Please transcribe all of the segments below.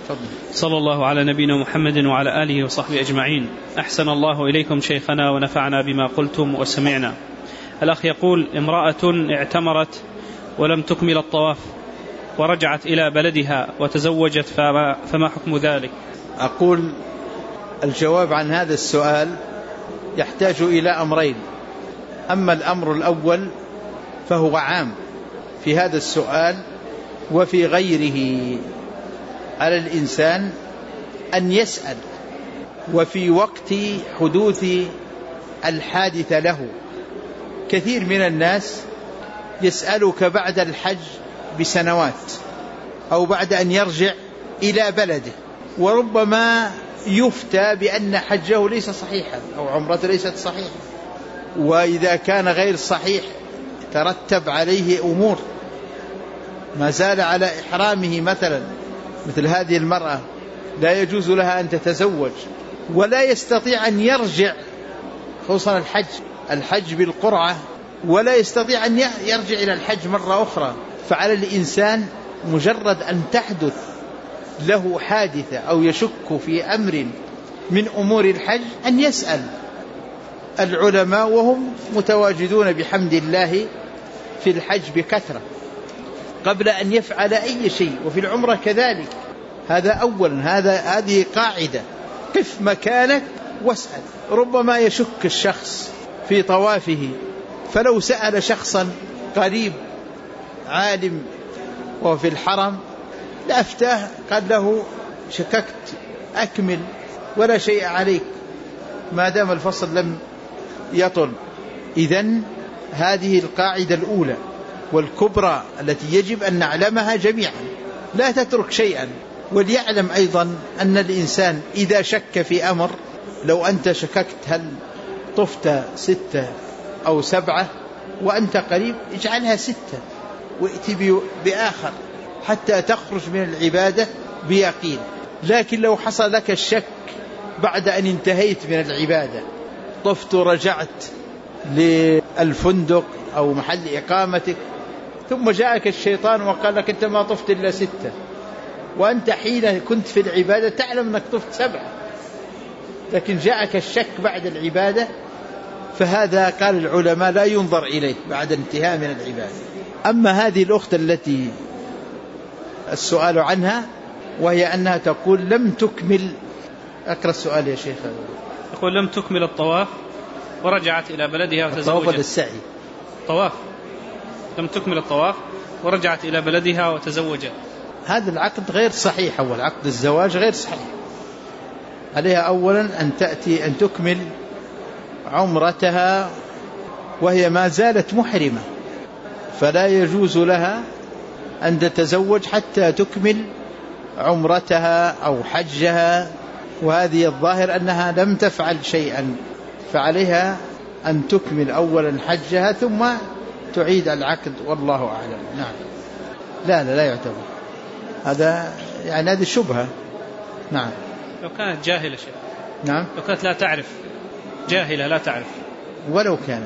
صلى الله على نبينا محمد وعلى آله وصحبه أجمعين. أحسن الله إليكم شيخنا ونفعنا بما قلتم وسمعنا. الأخ يقول: امرأة اعتمرت ولم تكمل الطواف ورجعت إلى بلدها وتزوجت، فما حكم ذلك؟ أقول الجواب عن هذا السؤال يحتاج إلى أمرين. أما الأمر الأول فهو عام في هذا السؤال وفي غيره، على الإنسان أن يسأل وفي وقت حدوث الحادثة له. كثير من الناس يسألك بعد الحج بسنوات أو بعد أن يرجع إلى بلده، وربما يفتى بأن حجه ليس صحيحا أو عمرته ليست صحيحة، وإذا كان غير صحيح ترتب عليه أمور. ما زال على إحرامه مثلا، مثل هذه المرأة لا يجوز لها أن تتزوج ولا يستطيع أن يرجع، خصوصا الحج بالقرعة، ولا يستطيع أن يرجع إلى الحج مرة أخرى. فعلى الإنسان مجرد أن تحدث له حادثة أو يشك في أمر من أمور الحج أن يسأل العلماء، وهم متواجدون بحمد الله في الحج بكثرة قبل أن يفعل أي شيء، وفي العمرة كذلك. هذا أولا، هذه قاعدة. قف مكانك واسأل. ربما يشك الشخص في طوافه، فلو سأل شخصا قريب عالم وفي الحرم لأفتاه، قال له: شككت، أكمل ولا شيء عليك ما دام الفصل لم يطل. إذن هذه القاعدة الأولى والكبرى التي يجب أن نعلمها جميعا، لا تترك شيئا. وليعلم أيضا أن الإنسان إذا شك في أمر، لو أنت شككت هل طفت 6 أو 7 وأنت قريب، اجعلها 6 وائتي بآخر حتى تخرج من العبادة بيقين. لكن لو حصل لك الشك بعد أن انتهيت من العبادة، طفت ورجعت للفندق أو محل إقامتك، ثم جاءك الشيطان وقال لك أنت ما طفت إلا 6، وأنت حين كنت في العبادة تعلم أنك طفت 7، لكن جاءك الشك بعد العبادة، فهذا قال العلماء لا ينظر إليه بعد انتهاء من العبادة. أما هذه الأخت التي السؤال عنها، وهي أنها تقول لم تكمل، أقرأ السؤال يا شيخ. يقول: لم تكمل الطواف ورجعت إلى بلدها وتزوجت. الطواف السعي، طواف، لم تكمل الطواف ورجعت إلى بلدها وتزوجت. هذا العقد غير صحيح. أول عقد الزواج غير صحيح. عليها أولا أن تكمل عمرتها وهي ما زالت محرمة، فلا يجوز لها أن تتزوج حتى تكمل عمرتها أو حجها، وهذه الظاهر أنها لم تفعل شيئا، فعليها أن تكمل أولا حجها ثم تعيد العقد، والله أعلم. نعم. لا يعتبر هذا، يعني هذه شبهة. نعم. لو كانت جاهلة شيء. نعم. لو كانت لا تعرف، جاهلة لا تعرف، ولو كانت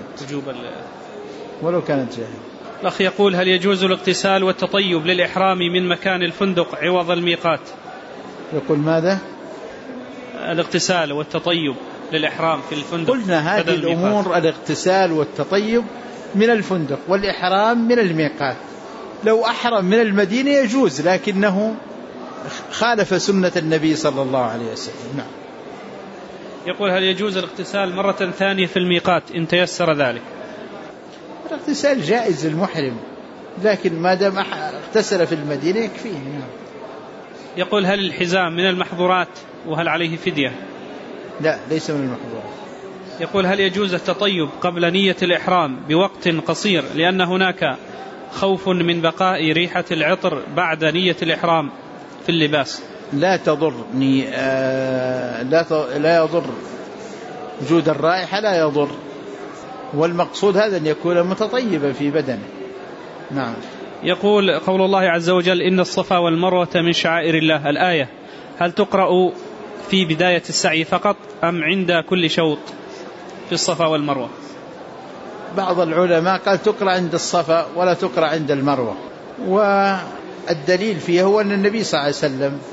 جاهلة. الأخ يقول: هل يجوز الاغتسال والتطيب للإحرام من مكان الفندق عوض الميقات؟ يقول ماذا؟ الاغتسال والتطيب للإحرام في الفندق. قلنا هذه الأمور، الاغتسال والتطيب من الفندق، والإحرام من الميقات. لو أحرم من المدينة يجوز، لكنه خالف سنة النبي صلى الله عليه وسلم. نعم. يقول: هل يجوز الاغتسال مرة ثانية في الميقات إن تيسر ذلك؟ الاغتسال جائز للمحرم، لكن ما دام اغتسل في المدينة يكفيه. نعم. يقول: هل الحزام من المحظورات وهل عليه فدية؟ لا، ليس من المحظورات. يقول: هل يجوز التطيب قبل نية الإحرام بوقت قصير لأن هناك خوف من بقاء ريحة العطر بعد نية الإحرام في اللباس؟ لا تضرني، لا يضر وجود الرائحة، لا يضر، والمقصود هذا أن يكون متطيبا في بدنه. نعم. يقول: قول الله عز وجل: إن الصفا والمروة من شعائر الله، الآية هل تقرأ في بداية السعي فقط أم عند كل شوط في الصفا والمروة؟ بعض العلماء قال تقرأ عند الصفا ولا تقرأ عند المروة، والدليل فيه هو أن النبي صلى الله عليه وسلم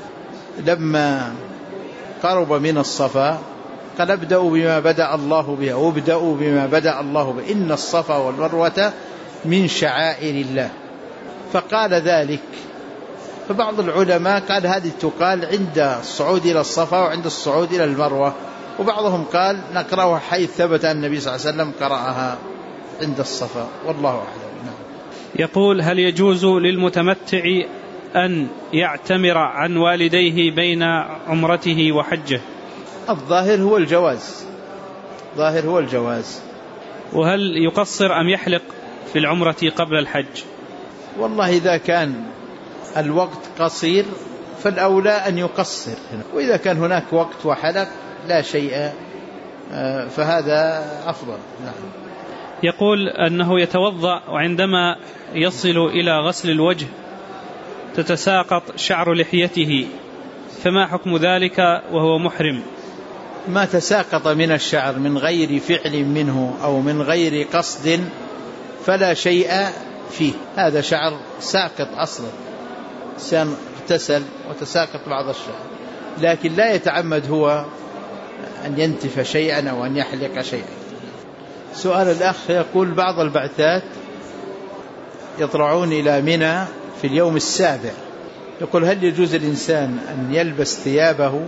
لما قرب من الصفا قال ابدأوا بما بدأ الله به وابدأوا بما بدأ الله به إن الصفا والمروة من شعائر الله، فقال ذلك. فبعض العلماء قال هذه تقال عند الصعود إلى الصفا وعند الصعود إلى المروة، وبعضهم قال نقرأها حيث ثبت أن النبي صلى الله عليه وسلم قرأها عند الصفا، والله أعلم. نعم. يقول هل يجوز للمتمتع أن يعتمر عن والديه بين عمرته وحجه؟ الظاهر هو الجواز، ظاهر هو الجواز. وهل يقصر أم يحلق في العمرة قبل الحج؟ والله إذا كان الوقت قصير فالأولى أن يقصر، وإذا كان هناك وقت وحلق لا شيء فهذا أفضل. نعم. يقول أنه يتوضأ وعندما يصل إلى غسل الوجه تتساقط شعر لحيته، فما حكم ذلك وهو محرم؟ ما تساقط من الشعر من غير فعل منه أو من غير قصد فلا شيء فيه، هذا شعر ساقط أصلا، إنسان اغتسل وتساقط بعض الشعر، لكن لا يتعمد هو أن ينتف شيئا أو أن يحلق شيئا. سؤال الأخ يقول بعض البعثات يطلعون إلى منى في اليوم السابع، يقول هل يجوز الإنسان أن يلبس ثيابه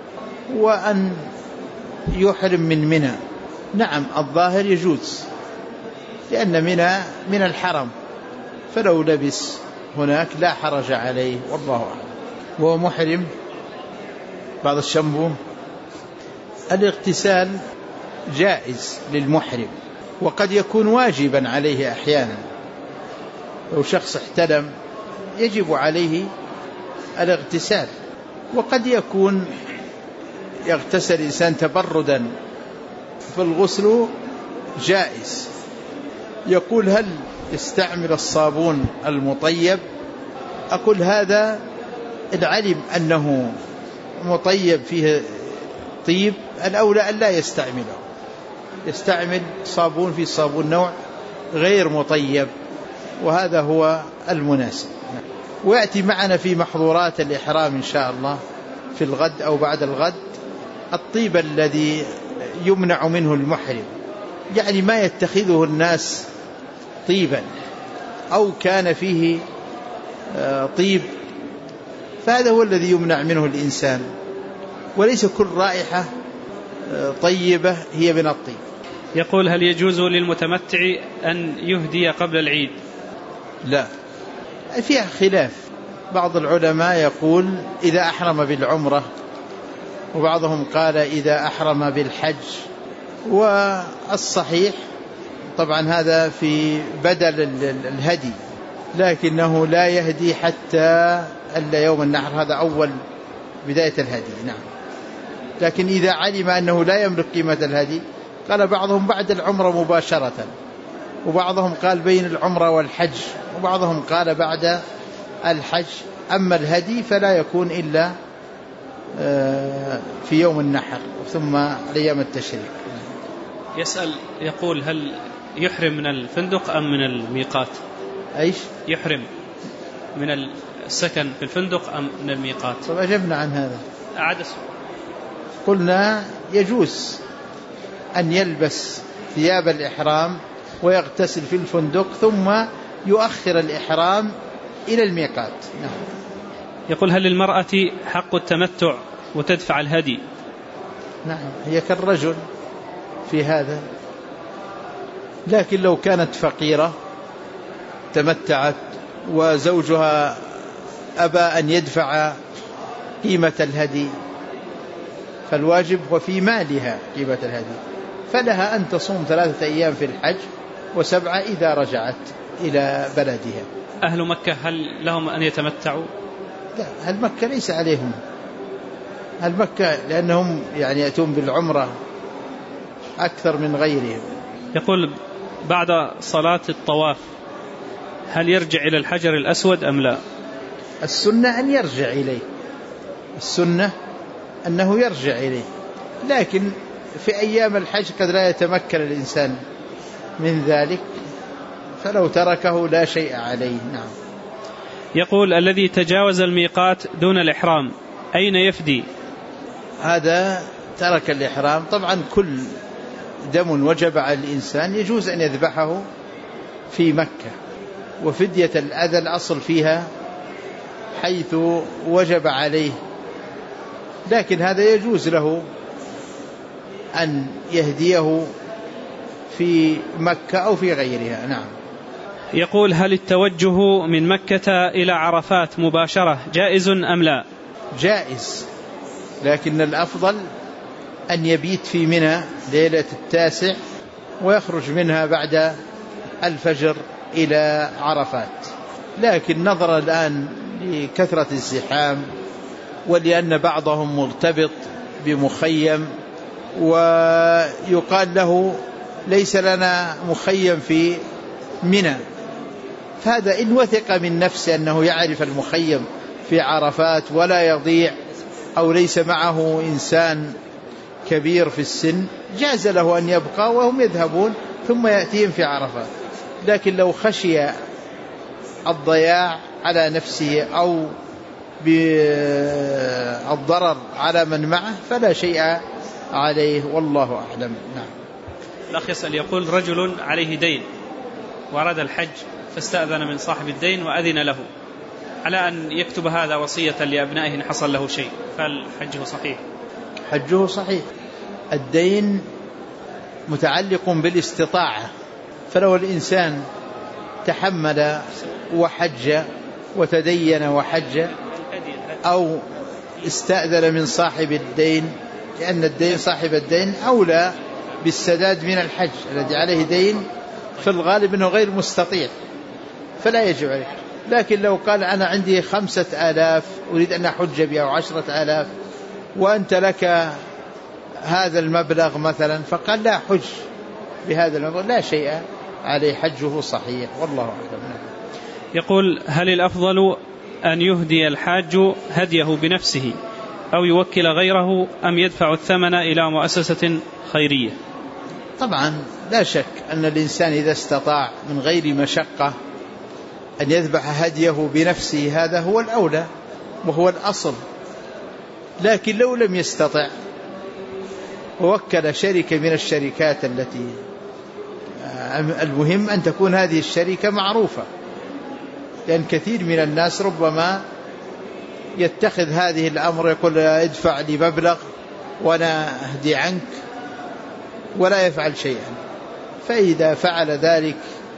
وأن يحرم من منى؟ نعم، الظاهر يجوز، لأن منى من الحرم، فلو لبس هناك لا حرج عليه، والله أعلم. وهو محرم. بعض الشنبو الاغتسال جائز للمحرم، وقد يكون واجبا عليه أحيانا، لو شخص احتلم يجب عليه الاغتسال، وقد يكون يغتسل الإنسان تبردا، فالغسل جائز. يقول هل يستعمل الصابون المطيب؟ أقول هذا إن علم أنه مطيب فيه طيب الأولى أن لا يستعمله، يستعمل صابون في صابون نوع غير مطيب، وهذا هو المناسب. ويأتي معنا في محظورات الإحرام إن شاء الله في الغد أو بعد الغد الطيب الذي يمنع منه المحرم، يعني ما يتخذه الناس طيبا أو كان فيه طيب، فهذا هو الذي يمنع منه الإنسان، وليس كل رائحة طيبة هي من الطيب. يقول هل يجوز للمتمتع أن يهدي قبل العيد؟ لا، فيها خلاف. بعض العلماء يقول إذا أحرم بالعمرة، وبعضهم قال إذا أحرم بالحج، والصحيح طبعا هذا في بدل الهدي، لكنه لا يهدي حتى إلا يوم النحر، هذا أول بداية الهدي. نعم. لكن إذا علم أنه لا يملك قيمة الهدي، قال بعضهم بعد العمرة مباشرة، وبعضهم قال بين العمرة والحج، وبعضهم قال بعد الحج. أما الهدي فلا يكون إلا في يوم النحر ثم أيام التشريق. يسأل يقول هل يحرم من الفندق أم من الميقات؟ أيش؟ يحرم من السكن في الفندق أم من الميقات؟ فأجبنا عن هذا. أعاد قلنا يجوز أن يلبس ثياب الإحرام ويغتسل في الفندق ثم يؤخر الإحرام إلى الميقات. نعم. يقول هل للمرأة حق التمتع وتدفع الهدي؟ نعم، هي كالرجل في هذا، لكن لو كانت فقيرة تمتعت وزوجها أبى أن يدفع قيمة الهدي، فالواجب هو في مالها قيمة الهدي، فلها أن تصوم 3 أيام في الحج و7 إذا رجعت إلى بلدها. أهل مكة هل لهم أن يتمتعوا؟ لا، أهل مكة ليس عليهم، أهل مكة لأنهم يعني يأتون بالعمرة أكثر من غيرهم. يقول بعد صلاة الطواف هل يرجع إلى الحجر الأسود أم لا؟ السنة أن يرجع إليه، السنة أنه يرجع إليه، لكن في أيام الحج قد لا يتمكن الإنسان من ذلك، فلو تركه لا شيء عليه. نعم. يقول الذي تجاوز الميقات دون الإحرام أين يفدي؟ هذا ترك الإحرام. طبعا كل دم وجب على الإنسان يجوز أن يذبحه في مكة، وفدية الأذى الأصل فيها حيث وجب عليه، لكن هذا يجوز له أن يهديه في مكة أو في غيرها. نعم. يقول: هل التوجه من مكة إلى عرفات مباشرة جائز أم لا؟ جائز، لكن الأفضل أن يبيت في منى ليلة 9 ويخرج منها بعد الفجر إلى عرفات. لكن نظرا الآن لكثرة الزحام ولأن بعضهم مرتبط بمخيم ويقال له ليس لنا مخيم في منى، فهذا إن وثق من نفسه أنه يعرف المخيم في عرفات ولا يضيع أو ليس معه إنسان كبير في السن جاز له أن يبقى وهم يذهبون ثم يأتيهم في عرفات. لكن لو خشي الضياع على نفسه أو بالضرر على من معه فلا شيء عليه، والله أعلم. نعم. الأخ يسأل يقول: رجل عليه دين وأراد الحج فاستأذن من صاحب الدين وأذن له على أن يكتب هذا وصية لأبنائه إن حصل له شيء، فالحج صحيح؟ حجه صحيح. الدين متعلق بالاستطاعة، فلو الإنسان تحمل وحج وتدين وحج أو استأذن من صاحب الدين، لأن الدين صاحب الدين أولى بالسداد من الحج الذي عليه دين في الغالب أنه غير مستطيع فلا يجب عليه. لكن لو قال أنا عندي 5000 أريد أن أحج بها أو 10,000 وأنت لك هذا المبلغ مثلا، فقال لا حج بهذا المبلغ لا شيء عليه، حجه صحيح، والله أعلم. يقول: هل الأفضل أن يهدي الحاج هديه بنفسه أو يوكل غيره أم يدفع الثمن إلى مؤسسة خيرية؟ طبعا لا شك أن الإنسان إذا استطاع من غير مشقة أن يذبح هديه بنفسه هذا هو الأولى وهو الأصل. لكن لو لم يستطع ووكل شركة من الشركات التي المهم أن تكون هذه الشركة معروفة، لأن كثير من الناس ربما يتخذ هذه الأمر يقول ادفع لي مبلغ وأنا أهدي عنك ولا يفعل شيئا، فإذا فعل ذلك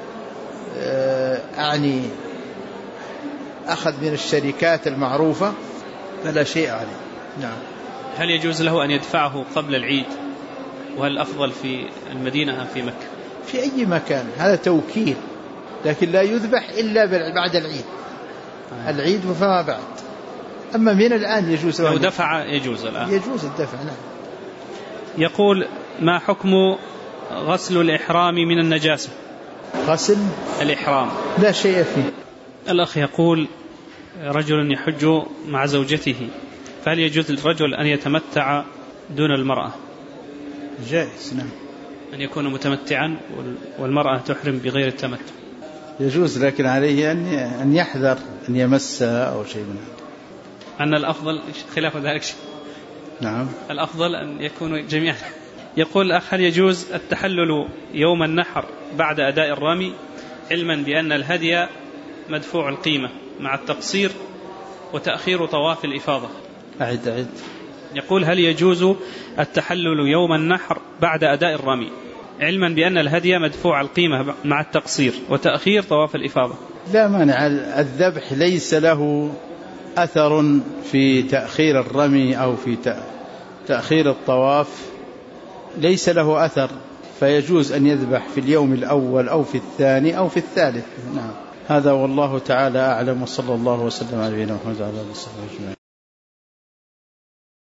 يعني أخذ من الشركات المعروفة فلا شيء عليه. نعم. هل يجوز له أن يدفعه قبل العيد؟ وهل الأفضل في المدينة أم في مكة؟ في أي مكان، هذا توكيل، لكن لا يذبح إلا بعد العيد. العيد وفما بعد. أما من الآن يجوز لو دفع يجوز الآن يجوز الدفع. نعم. يقول: ما حكم غسل الإحرام من النجاسة؟ غسل الإحرام لا شيء فيه. الأخ يقول: رجل يحج مع زوجته، فهل يجوز للرجل أن يتمتع دون المرأة؟ جائز. نعم. أن يكون متمتعا والمرأة تحرم بغير التمتع يجوز، لكن عليه أن يحذر أن يمسها أو شيء من هذا. أن الأفضل خلاف ذلك شيء. نعم. الأفضل أن يكونوا جميعا. يقول الأخ: هل يجوز التحلل يوم النحر بعد أداء الرمي علما بأن الهدي مدفوع القيمة مع التقصير وتأخير طواف الإفاضة؟ أعد. يقول: هل يجوز التحلل يوم النحر بعد أداء الرمي علما بأن الهدي مدفوع القيمة مع التقصير وتأخير طواف الإفاضة؟ لا مانع، الذبح ليس له أثر في تأخير الرمي أو في تأخير الطواف، ليس له أثر، فيجوز أن يذبح في اليوم الأول أو في الثاني أو في الثالث. نعم. هذا والله تعالى أعلم، وصلى الله وسلم على نبينا محمد وعلى آله وصحبه أجمعين.